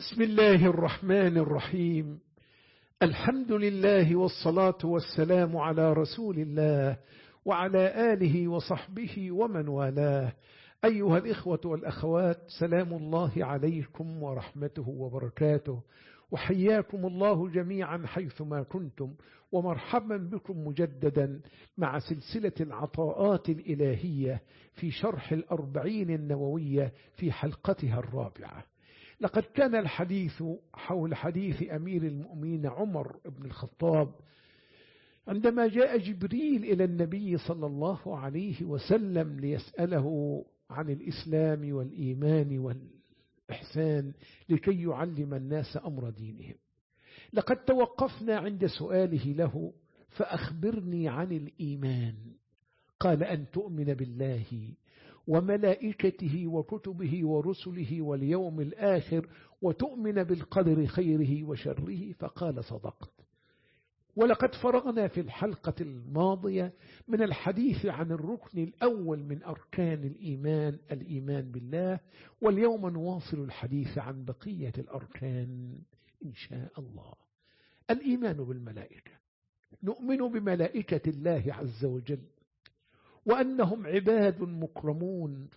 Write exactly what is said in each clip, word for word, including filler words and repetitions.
بسم الله الرحمن الرحيم. الحمد لله والصلاة والسلام على رسول الله وعلى آله وصحبه ومن والاه. أيها الإخوة والأخوات، سلام الله عليكم ورحمته وبركاته، وحياكم الله جميعا حيثما كنتم، ومرحبا بكم مجددا مع سلسلة العطاءات الإلهية في شرح الأربعين النووية في حلقتها الرابعة. لقد كان الحديث حول حديث أمير المؤمنين عمر بن الخطاب عندما جاء جبريل إلى النبي صلى الله عليه وسلم ليسأله عن الإسلام والإيمان والإحسان لكي يعلم الناس أمر دينهم. لقد توقفنا عند سؤاله له: فأخبرني عن الإيمان. قال: أن تؤمن بالله وملائكته وكتبه ورسله واليوم الآخر وتؤمن بالقدر خيره وشره. فقال: صدقت. ولقد فرغنا في الحلقة الماضية من الحديث عن الركن الأول من أركان الإيمان، الإيمان بالله، واليوم نواصل الحديث عن بقية الأركان إن شاء الله. الإيمان بالملائكة: نؤمن بملائكة الله عز وجل، وأنهم عباد مكرمون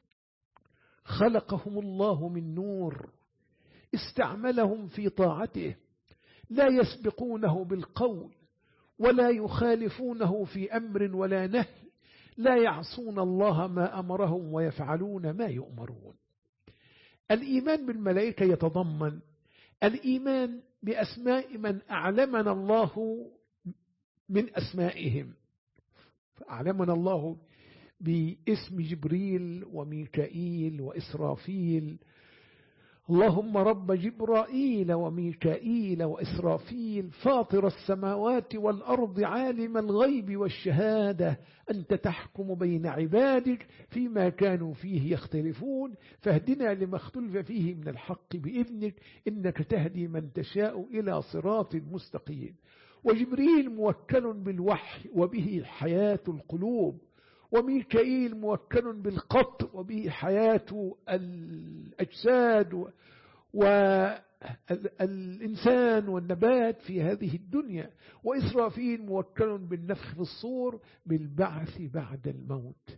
خلقهم الله من نور استعملهم في طاعته، لا يسبقونه بالقول ولا يخالفونه في أمر ولا نهي، لا يعصون الله ما أمرهم ويفعلون ما يؤمرون. الإيمان بالملائكة يتضمن الإيمان بأسماء من أعلمنا الله من أسمائهم، فأعلمنا الله باسم جبريل وميكائيل وإسرافيل. اللهم رب جبرائيل وميكائيل وإسرافيل فاطر السماوات والأرض عالم الغيب والشهادة، أنت تحكم بين عبادك فيما كانوا فيه يختلفون، فاهدنا لما اختلف فيه من الحق بإذنك، إنك تهدي من تشاء إلى صراط مستقيم. وجبريل موكل بالوحي وبه حياة القلوب، وميكائيل موكل بالقطر وبه حياة الأجساد والإنسان والنبات في هذه الدنيا، وإسرافيل موكل بالنفخ في الصور بالبعث بعد الموت.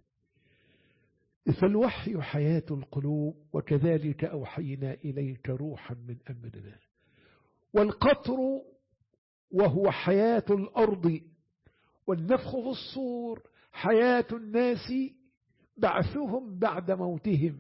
فالوحي حياة القلوب، وكذلك أوحينا إليك روحا من أمرنا. والقطر وهو حياة الأرض، والنفخ في الصور حياة الناس بعثهم بعد موتهم،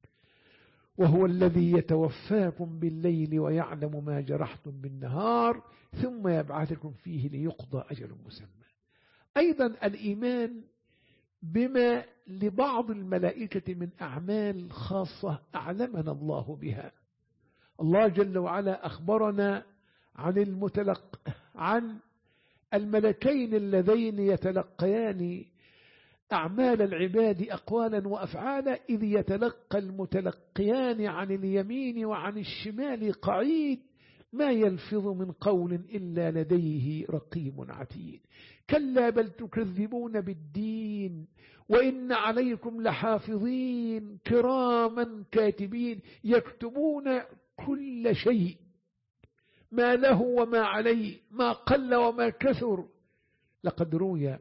وهو الذي يتوفاكم بالليل ويعلم ما جرحتم بالنهار ثم يبعثكم فيه ليقضى أجل مسمى. أيضا الإيمان بما لبعض الملائكة من أعمال خاصة أعلمنا الله بها. الله جل وعلا أخبرنا عن المتلق عن الملكين اللذين يتلقيان أعمال العباد أقوالا وأفعالا، إذ يتلقى المتلقيان عن اليمين وعن الشمال قعيد، ما يلفظ من قول إلا لديه رقيب عتيد. كلا بل تكذبون بالدين وإن عليكم لحافظين كراما كاتبين يكتبون كل شيء، ما له وما عليه، ما قل وما كثر. لقد روي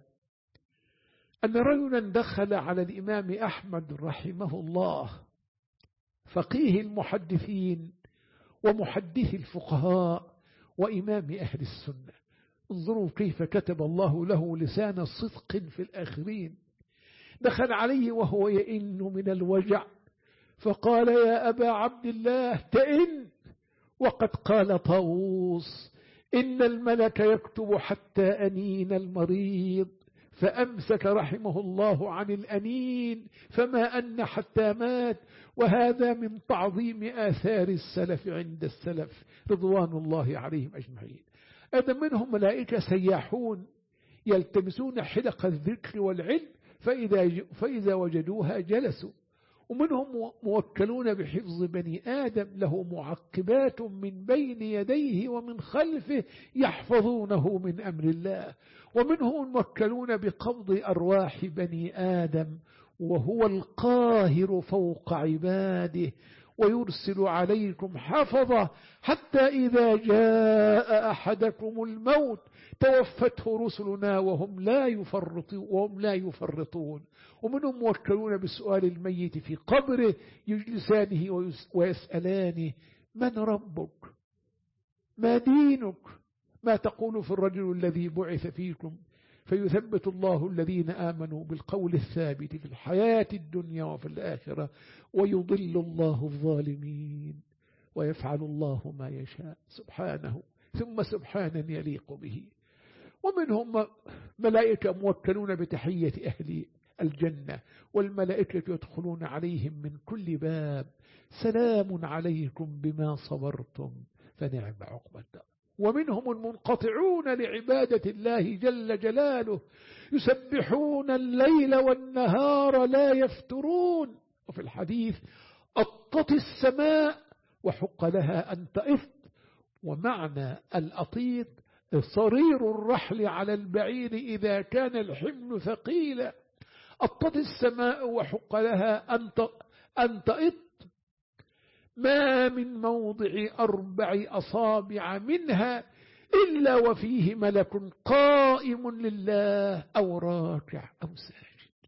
أن رجلا دخل على الإمام أحمد رحمه الله، فقيه المحدثين ومحدث الفقهاء وإمام أهل السنة. انظروا كيف كتب الله له لسان الصدق في الآخرين. دخل عليه وهو يئن من الوجع، فقال: يا أبا عبد الله تئن، وقد قال طاووس: إن الملك يكتب حتى أنين المريض، فأمسك رحمه الله عن الأنين فما أن حتى مات. وهذا من تعظيم آثار السلف عند السلف رضوان الله عليهم أجمعين. هذا منهم ملائكة سياحون يلتمسون حلق الذكر والعلم، فإذا, فإذا وجدوها جلسوا. ومنهم موكلون بحفظ بني آدم، له معقبات من بين يديه ومن خلفه يحفظونه من أمر الله. ومنهم موكلون بقبض أرواح بني آدم، وهو القاهر فوق عباده. ويرسل عليكم حفظة حتى إذا جاء أحدكم الموت توفته رسلنا وهم لا يفرطون وهم لا يفرطون ومنهم موكلون بسؤال الميت في قبره يجلسانه ويسألانه من ربك ما دينك ما تقول في الرجل الذي بعث فيكم فيثبت الله الذين آمنوا بالقول الثابت في الحياة الدنيا وفي الآخرة ويضل الله الظالمين ويفعل الله ما يشاء سبحانه ثم سبحانا يليق به. ومنهم ملائكة موكلون بتحية أهل الجنة والملائكة يدخلون عليهم من كل باب سلام عليكم بما صبرتم فنعم عقبى الدار. ومنهم المنقطعون لعبادة الله جل جلاله يسبحون الليل والنهار لا يفترون. وفي الحديث أطت السماء وحق لها أن تئط. ومعنى الأطيط صرير الرحل على البعير إذا كان الحمل ثقيلا. أطت السماء وحق لها أن تئط ما من موضع أربع أصابع منها إلا وفيه ملك قائم لله أو راكع أو ساجد.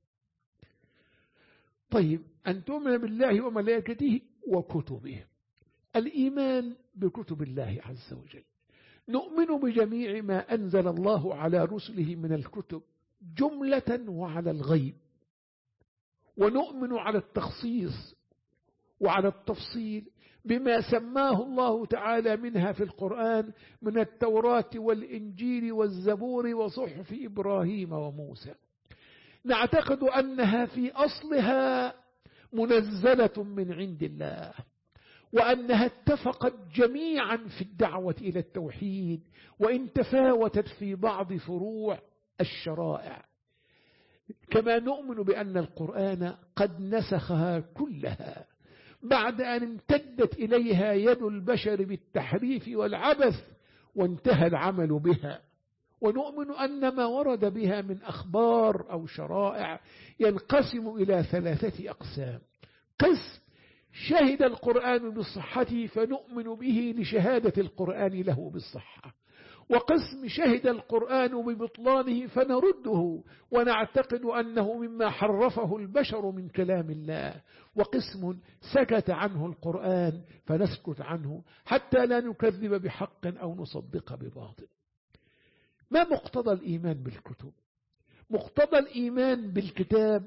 طيب أن تؤمن بالله وملائكته وكتبه. الإيمان بكتب الله عز وجل نؤمن بجميع ما أنزل الله على رسله من الكتب جملة وعلى الغيب ونؤمن على التخصيص وعلى التفصيل بما سماه الله تعالى منها في القرآن من التوراة والإنجيل والزبور وصحف إبراهيم وموسى. نعتقد أنها في أصلها منزلة من عند الله وأنها اتفقت جميعا في الدعوة إلى التوحيد وإن تفاوتت في بعض فروع الشرائع. كما نؤمن بأن القرآن قد نسخها كلها بعد أن امتدت إليها يد البشر بالتحريف والعبث وانتهى العمل بها. ونؤمن أن ما ورد بها من أخبار أو شرائع ينقسم إلى ثلاثة أقسام. قسم شهد القرآن بالصحة فنؤمن به لشهادة القرآن له بالصحة، وقسم شهد القرآن ببطلانه فنرده ونعتقد أنه مما حرفه البشر من كلام الله، وقسم سكت عنه القرآن فنسكت عنه حتى لا نكذب بحق أو نصدق بباطل. ما مقتضى الإيمان بالكتب؟ مقتضى الإيمان بالكتاب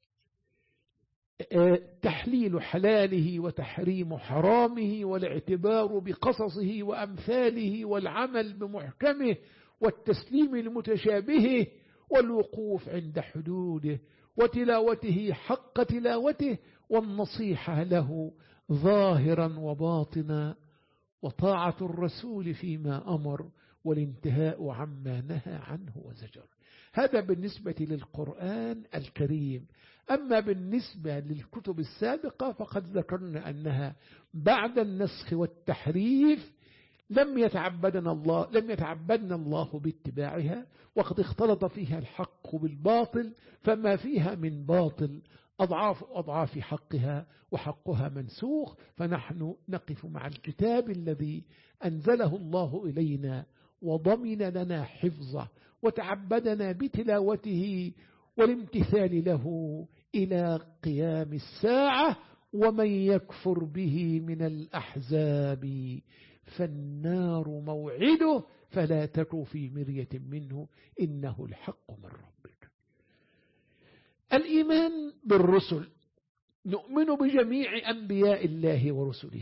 تحليل حلاله وتحريم حرامه والاعتبار بقصصه وأمثاله والعمل بمحكمه والتسليم لمتشابهه والوقوف عند حدوده وتلاوته حق تلاوته والنصيحة له ظاهرا وباطنا وطاعة الرسول فيما أمر والانتهاء عما نهى عنه وزجر. هذا بالنسبة للقرآن الكريم. أما بالنسبة للكتب السابقة فقد ذكرنا أنها بعد النسخ والتحريف لم يتعبدنا الله لم يتعبدنا الله باتباعها، وقد اختلط فيها الحق بالباطل، فما فيها من باطل أضعاف أضعاف حقها وحقها منسوخ. فنحن نقف مع الكتاب الذي أنزله الله إلينا وضمن لنا حفظه وتعبدنا بتلاوته والامتثال له إلى قيام الساعة. ومن يكفر به من الأحزاب فالنار موعده فلا تك في مرية منه إنه الحق من ربك. الإيمان بالرسل، نؤمن بجميع أنبياء الله ورسله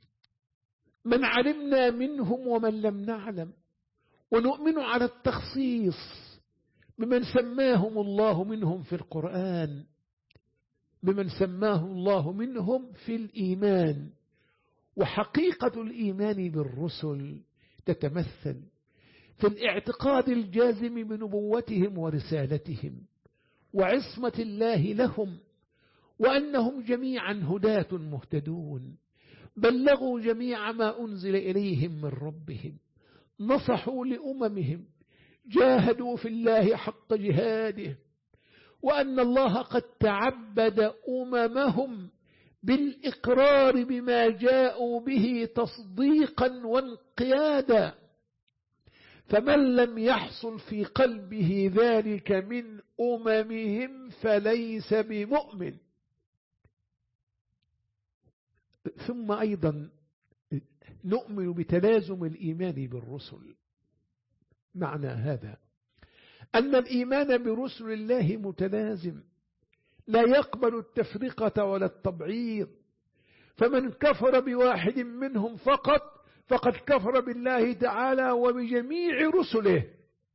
من علمنا منهم ومن لم نعلم، ونؤمن على التخصيص بمن سماهم الله منهم في القرآن بمن سماه الله منهم في الإيمان. وحقيقة الإيمان بالرسل تتمثل في الاعتقاد الجازم بنبوتهم ورسالتهم وعصمة الله لهم، وأنهم جميعا هداة مهتدون بلغوا جميع ما أنزل إليهم من ربهم، نصحوا لأممهم، جاهدوا في الله حق جهاده، وأن الله قد تعبد أممهم بالإقرار بما جاءوا به تصديقا وانقيادا، فمن لم يحصل في قلبه ذلك من أممهم فليس بمؤمن. ثم أيضا نؤمن بتلازم الإيمان بالرسل. معنى هذا أن الإيمان برسل الله متلازم لا يقبل التفرقة ولا التبعيض، فمن كفر بواحد منهم فقط فقد كفر بالله تعالى وبجميع رسله.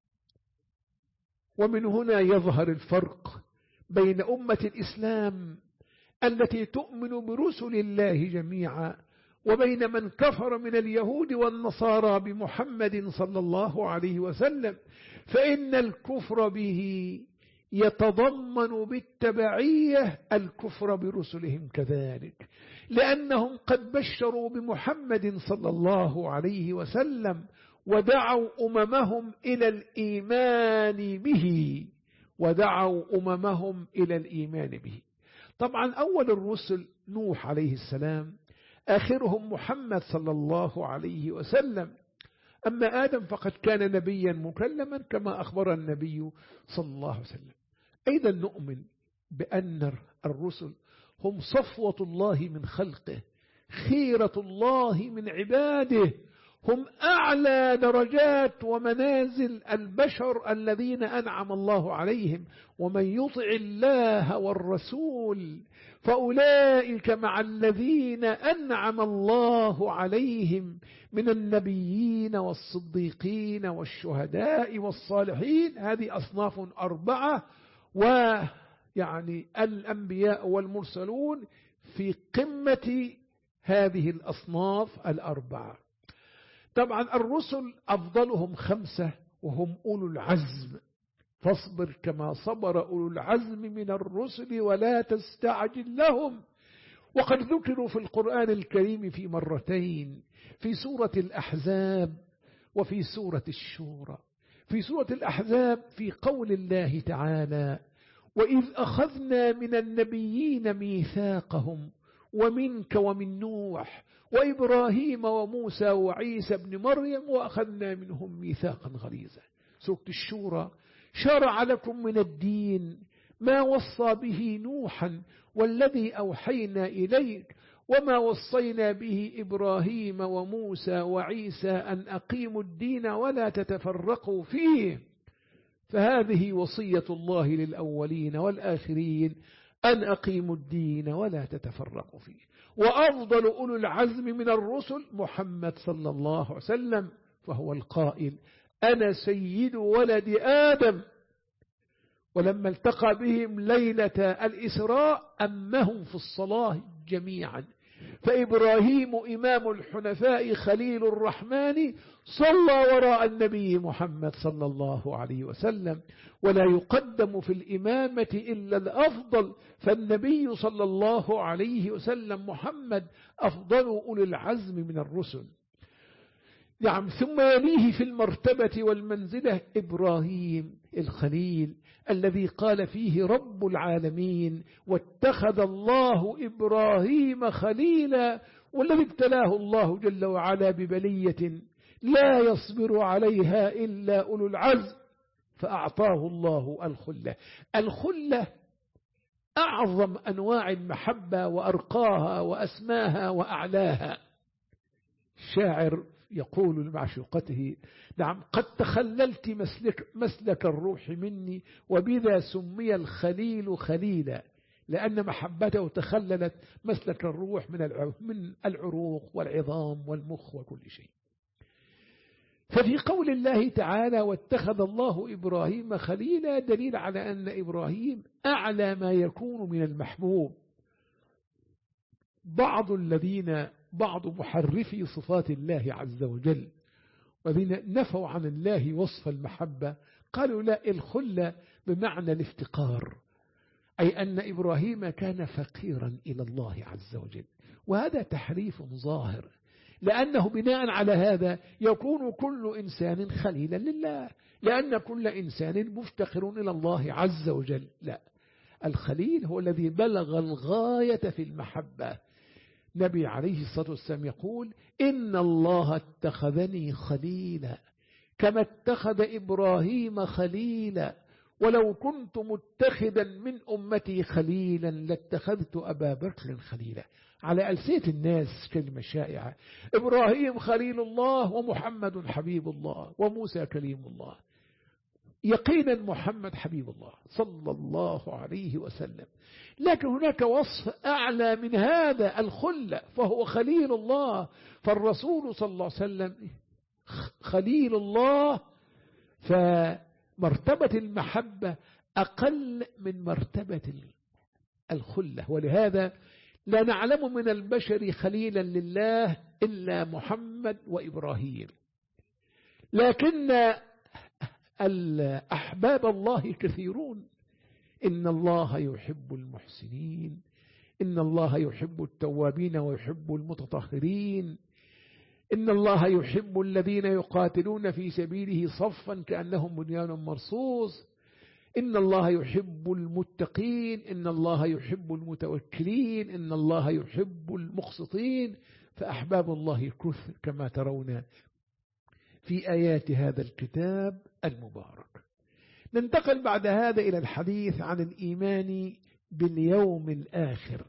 ومن هنا يظهر الفرق بين أمة الإسلام التي تؤمن برسل الله جميعا وبين من كفر من اليهود والنصارى بمحمد صلى الله عليه وسلم، فإن الكفر به يتضمن بالتبعية الكفر برسلهم كذلك، لأنهم قد بشروا بمحمد صلى الله عليه وسلم ودعوا أممهم إلى الإيمان به ودعوا أممهم إلى الإيمان به. طبعا أول الرسل نوح عليه السلام، آخرهم محمد صلى الله عليه وسلم. أما آدم فقد كان نبيا مكلما كما أخبر النبي صلى الله عليه وسلم. أيضا نؤمن بأن الرسل هم صفوة الله من خلقه، خيرة الله من عباده، هم أعلى درجات ومنازل البشر الذين أنعم الله عليهم، ومن يطع الله والرسول فأولئك مع الذين أنعم الله عليهم من النبيين والصديقين والشهداء والصالحين. هذه أصناف أربعة، ويعني الأنبياء والمرسلون في قمة هذه الأصناف الأربعة. طبعا الرسل أفضلهم خمسة وهم أولو العزم، فاصبر كما صبر أولو العزم من الرسل ولا تستعجل لهم. وقد ذكروا في القرآن الكريم في مرتين، في سورة الأحزاب وفي سورة الشورى. في سورة الأحزاب في قول الله تعالى: وإذ أخذنا من النبيين ميثاقهم ومنك ومن نوح وإبراهيم وموسى وعيسى بن مريم وأخذنا منهم ميثاقا غليظا. سورة الشورى: شرع لكم من الدين ما وصى به نوحا والذي أوحينا إليك وما وصينا به إبراهيم وموسى وعيسى أن أقيموا الدين ولا تتفرقوا فيه. فهذه وصية الله للأولين والآخرين أن أقيموا الدين ولا تتفرقوا فيه. وأفضل أولو العزم من الرسل محمد صلى الله عليه وسلم، فهو القائل: أنا سيد ولد آدم. ولما التقى بهم ليلة الإسراء أمهم في الصلاة جميعا، فإبراهيم إمام الحنفاء خليل الرحمن صلى وراء النبي محمد صلى الله عليه وسلم، ولا يقدم في الإمامة إلا الأفضل، فالنبي صلى الله عليه وسلم محمد أفضل أولي العزم من الرسل. نعم. ثم يليه في المرتبة والمنزلة إبراهيم الخليل الذي قال فيه رب العالمين: واتخذ الله إبراهيم خليلا، والذي ابتلاه الله جل وعلا ببلية لا يصبر عليها إلا أولو العزم فأعطاه الله الخلة. الخلة أعظم أنواع المحبة وأرقاها وأسماها وأعلاها. الشاعر يقول لمعشوقته: نعم قد تخللت مسلك, مسلك الروح مني وبذا سمي الخليل خليلا، لأن محبته تخللت مسلك الروح من العروق والعظام والمخ وكل شيء. ففي قول الله تعالى: واتخذ الله إبراهيم خليلا، دليل على أن إبراهيم أعلى ما يكون من المحبوب. بعض الذين بعض محرفي صفات الله عز وجل والذين نفوا عن الله وصف المحبة قالوا لا، الخلة بمعنى الافتقار، أي أن إبراهيم كان فقيرا إلى الله عز وجل، وهذا تحريف ظاهر، لأنه بناء على هذا يكون كل إنسان خليلا لله، لأن كل إنسان مفتقر إلى الله عز وجل. لا، الخليل هو الذي بلغ الغاية في المحبة. نبي عليه الصلاة والسلام يقول إن الله اتخذني خليلا كما اتخذ إبراهيم خليلا، ولو كنت متخذا من أمتي خليلا لاتخذت أبا بكر خليلا. على ألسنة الناس كلمة شائعة، إبراهيم خليل الله ومحمد حبيب الله وموسى كليم الله. يقينا محمد حبيب الله صلى الله عليه وسلم، لكن هناك وصف أعلى من هذا الخلة، فهو خليل الله. فالرسول صلى الله عليه وسلم خليل الله، فمرتبة المحبة أقل من مرتبة الخلة. ولهذا لا نعلم من البشر خليلا لله إلا محمد وإبراهيم، لكن الأحباب الله كثيرون. إن الله يحب المحسنين، إن الله يحب التوابين ويحب المتطهرين، إن الله يحب الذين يقاتلون في سبيله صفا كأنهم بنيان مرصوص، إن الله يحب المتقين، إن الله يحب المتوكلين، إن الله يحب المقسطين. فأحباب الله كثر كما ترون في آيات هذا الكتاب المبارك. ننتقل بعد هذا إلى الحديث عن الإيمان باليوم الآخر.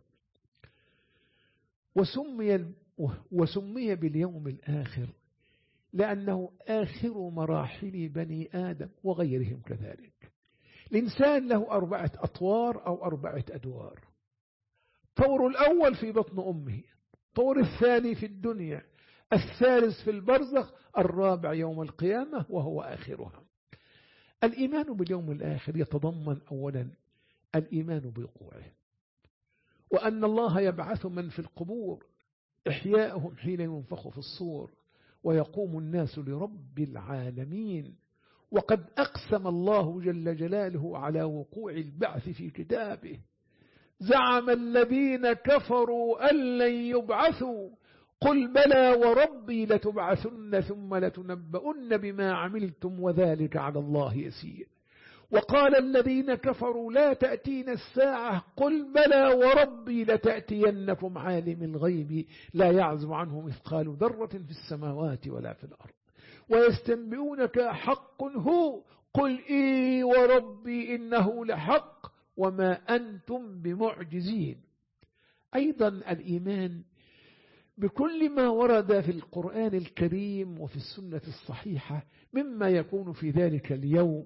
وسمي, وسمي باليوم الآخر لأنه آخر مراحل بني آدم وغيرهم كذلك. الإنسان له أربعة أطوار أو أربعة أدوار. طور الأول في بطن أمه، طور الثاني في الدنيا، الثالث في البرزخ، الرابع يوم القيامة وهو آخرها. الإيمان باليوم الآخر يتضمن أولا الإيمان بوقوعه، وأن الله يبعث من في القبور إحياءهم حين ينفخ في الصور ويقوم الناس لرب العالمين. وقد أقسم الله جل جلاله على وقوع البعث في كتابه: زعم الذين كفروا أن لن يبعثوا قل بلى وربي لتبعثن ثم لتنبؤن بما عملتم وذلك على الله يسير. وقال الذين كفروا لا تأتين الساعة قل بلى وربي لتأتينكم عالم الغيب لا يعزب عنه مثقال ذرة في السماوات ولا في الأرض ويستنبئونك حق هو قل إي وربي إنه لحق وما أنتم بمعجزين. أيضا الإيمان بكل ما ورد في القرآن الكريم وفي السنة الصحيحة مما يكون في ذلك اليوم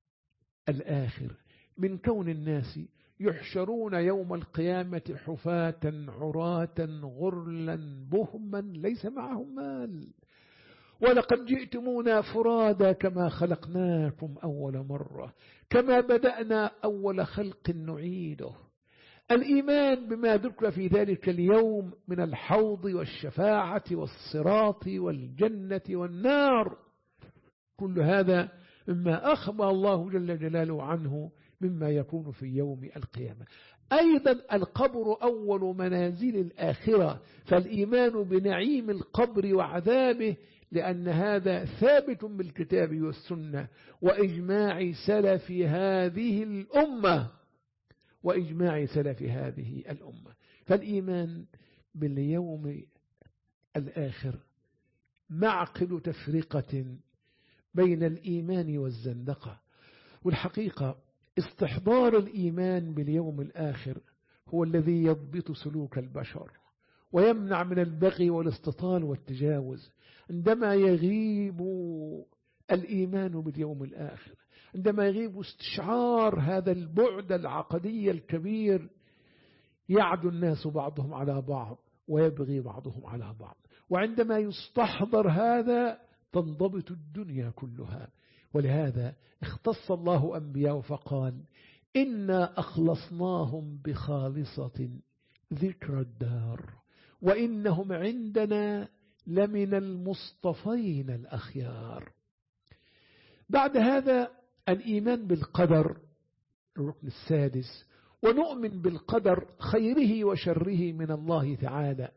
الآخر، من كون الناس يحشرون يوم القيامة حفاة عراة غرلا بهما ليس معهم مال، ولقد جئتمونا فرادا كما خلقناكم أول مرة كما بدأنا أول خلق نعيده. الإيمان بما ذكر في ذلك اليوم من الحوض والشفاعة والصراط والجنة والنار، كل هذا مما أخبر الله جل جلاله عنه مما يكون في يوم القيامة. أيضا القبر أول منازل الآخرة، فالإيمان بنعيم القبر وعذابه لأن هذا ثابت بالكتاب والسنة وإجماع سلف هذه الأمة وإجماع سلف هذه الأمة. فالإيمان باليوم الآخر معقل تفرقة بين الإيمان والزندقة. والحقيقة استحضار الإيمان باليوم الآخر هو الذي يضبط سلوك البشر ويمنع من البغي والاستطال والتجاوز. عندما يغيب الإيمان باليوم الآخر، عندما يغيب استشعار هذا البعد العقدي الكبير، يعدو الناس بعضهم على بعض ويبغي بعضهم على بعض. وعندما يستحضر هذا تنضبط الدنيا كلها. ولهذا اختص الله أنبياء فقال: إنا أخلصناهم بخالصة ذكر الدار وإنهم عندنا لمن المصطفين الأخيار. بعد هذا الإيمان بالقدر الركن السادس، ونؤمن بالقدر خيره وشره من الله تعالى،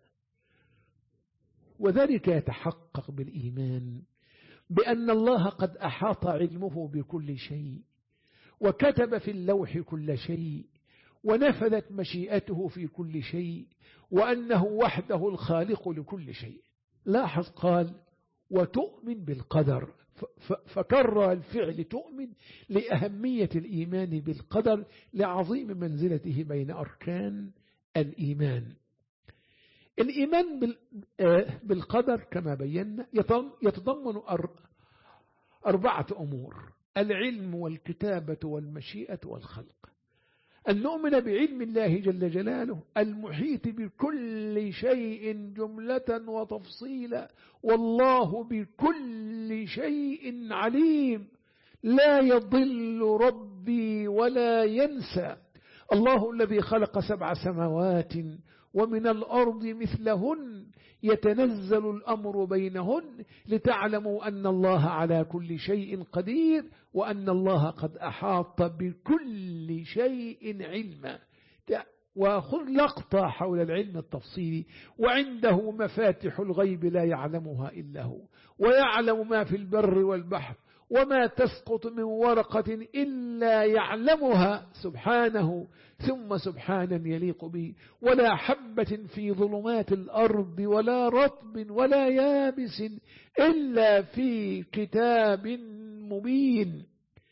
وذلك يتحقق بالإيمان بأن الله قد أحاط علمه بكل شيء وكتب في اللوح كل شيء ونفذت مشيئته في كل شيء، وأنه وحده الخالق لكل شيء. لاحظ قال وتؤمن بالقدر، فكرر الفعل تؤمن لأهمية الإيمان بالقدر لعظيم منزلته بين أركان الإيمان. الإيمان بالقدر كما بينا يتضمن أربعة أمور: العلم والكتابة والمشيئة والخلق. أن نؤمن بعلم الله جل جلاله المحيط بكل شيء جملة وتفصيلا، والله بكل شيء عليم، لا يضل ربي ولا ينسى. الله الذي خلق سبع سماوات ومن الأرض مثلهن يتنزل الأمر بينهن لتعلموا أن الله على كل شيء قدير وأن الله قد أحاط بكل شيء علما. وخذ لقطة حول العلم التفصيلي: وعنده مفاتح الغيب لا يعلمها إلا هو، ويعلم ما في البر والبحر، وما تسقط من ورقة إلا يعلمها سبحانه ثم سبحانا يليق به، ولا حبة في ظلمات الأرض ولا رطب ولا يابس إلا في كتاب مبين.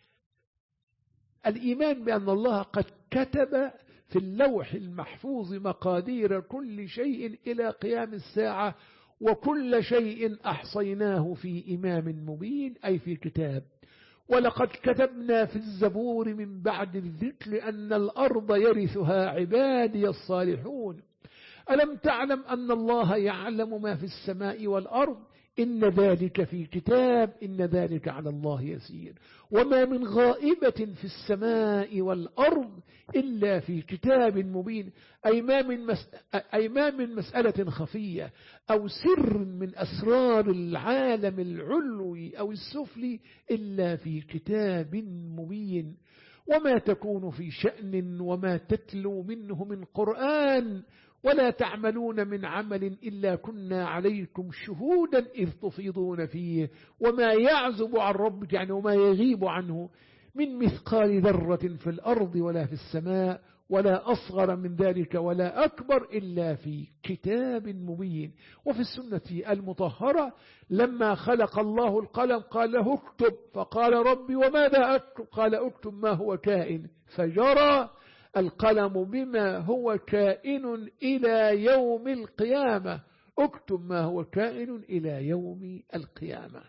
الإيمان بأن الله قد كتب في اللوح المحفوظ مقادير كل شيء إلى قيام الساعة، وكل شيء أحصيناه في إمام مبين، أي في كتاب. ولقد كتبنا في الزبور من بعد الذكر أن الأرض يرثها عبادي الصالحون. ألم تعلم أن الله يعلم ما في السماء والأرض؟ إن ذلك في كتاب، إن ذلك على الله يسير. وما من غائبة في السماء والأرض إلا في كتاب مبين. أي ما من, مس... أي ما من مسألة خفية أو سر من أسرار العالم العلوي أو السفلي إلا في كتاب مبين. وما تكون في شأن وما تتلو منه من قرآن ولا تعملون من عمل إلا كنا عليكم شهودا إذ تفيضون فيه. وما يعزب عن ربك، يعني وما يغيب عنه، من مثقال ذرة في الأرض ولا في السماء ولا أصغر من ذلك ولا أكبر إلا في كتاب مبين. وفي السنة المطهرة لما خلق الله القلم قال له اكتب، فقال ربي وماذا أكتب؟ قال اكتب ما هو كائن، فجرى القلم بما هو كائن إلى يوم القيامة. اكتب ما هو كائن إلى يوم القيامة.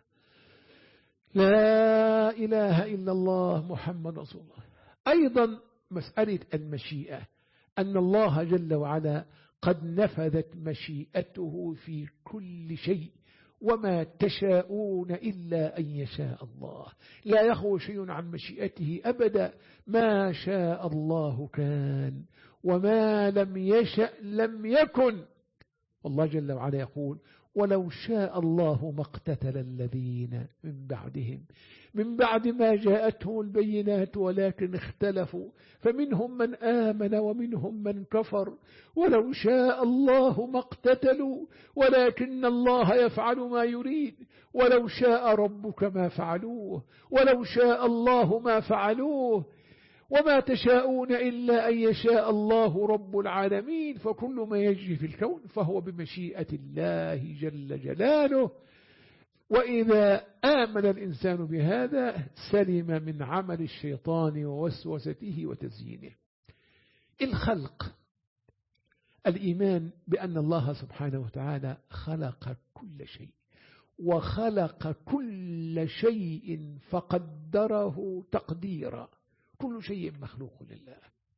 لا إله إلا الله محمد رسول الله. أيضا مسألة المشيئة، أن الله جل وعلا قد نفذت مشيئته في كل شيء، وما تشاءون إلا أن يشاء الله. لا يخرج شيء عن مشيئته أبدا، ما شاء الله كان وما لم يشأ لم يكن. والله جل وعلا يقول ولو شاء الله ما اقتتل الذين من بعدهم من بعد ما جاءتهم البينات ولكن اختلفوا فمنهم من آمن ومنهم من كفر ولو شاء الله ما اقتتلوا ولكن الله يفعل ما يريد ولو شاء ربك ما فعلوه ولو شاء الله ما فعلوه وما تشاءون إلا أن يشاء الله رب العالمين. فكل ما يجري في الكون فهو بمشيئة الله جل جلاله. وإذا آمن الإنسان بهذا سلم من عمل الشيطان ووسوسته وتزيينه. الخلق، الإيمان بأن الله سبحانه وتعالى خلق كل شيء، وخلق كل شيء فقدره تقديرا. كل شيء مخلوق لله.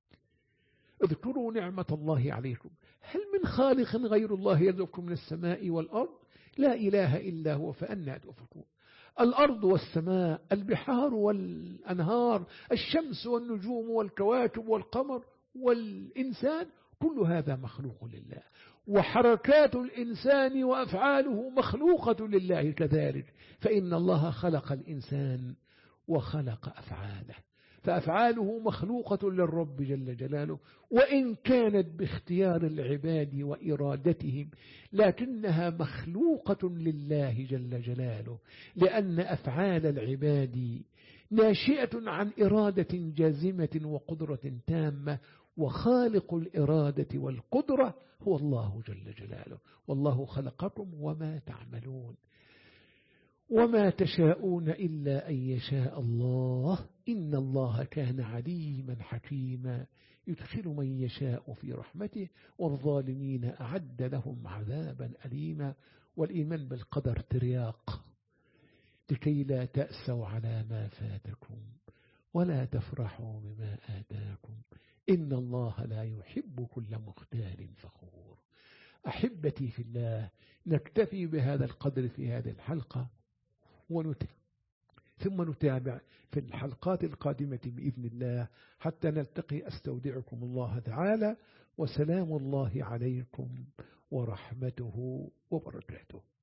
اذكروا نعمة الله عليكم، هل من خالق غير الله يرزقكم من السماء والأرض؟ لا إله إلا هو فأنى تؤفكون. الأرض والسماء، البحار والأنهار، الشمس والنجوم والكواكب والقمر والإنسان، كل هذا مخلوق لله. وحركات الإنسان وأفعاله مخلوقة لله كذلك، فإن الله خلق الإنسان وخلق أفعاله، فأفعاله مخلوقة للرب جل جلاله، وإن كانت باختيار العباد وإرادتهم لكنها مخلوقة لله جل جلاله، لأن أفعال العباد ناشئة عن إرادة جازمة وقدرة تامة، وخالق الإرادة والقدرة هو الله جل جلاله. والله خلقكم وما تعملون وما تشاءون إلا أن يشاء الله إن الله كان عليما حكيما يدخل من يشاء في رحمته والظالمين أعد لهم عذابا أليما. والإيمان بالقدر ترياق لكي لا تأسوا على ما فاتكم ولا تفرحوا بما آتاكم إن الله لا يحب كل مختال فخور. أحبتي في الله، نكتفي بهذا القدر في هذه الحلقة ونتابع ثم نتابع في الحلقات القادمة بإذن الله حتى نلتقي. أستودعكم الله تعالى، وسلام الله عليكم ورحمته وبركاته.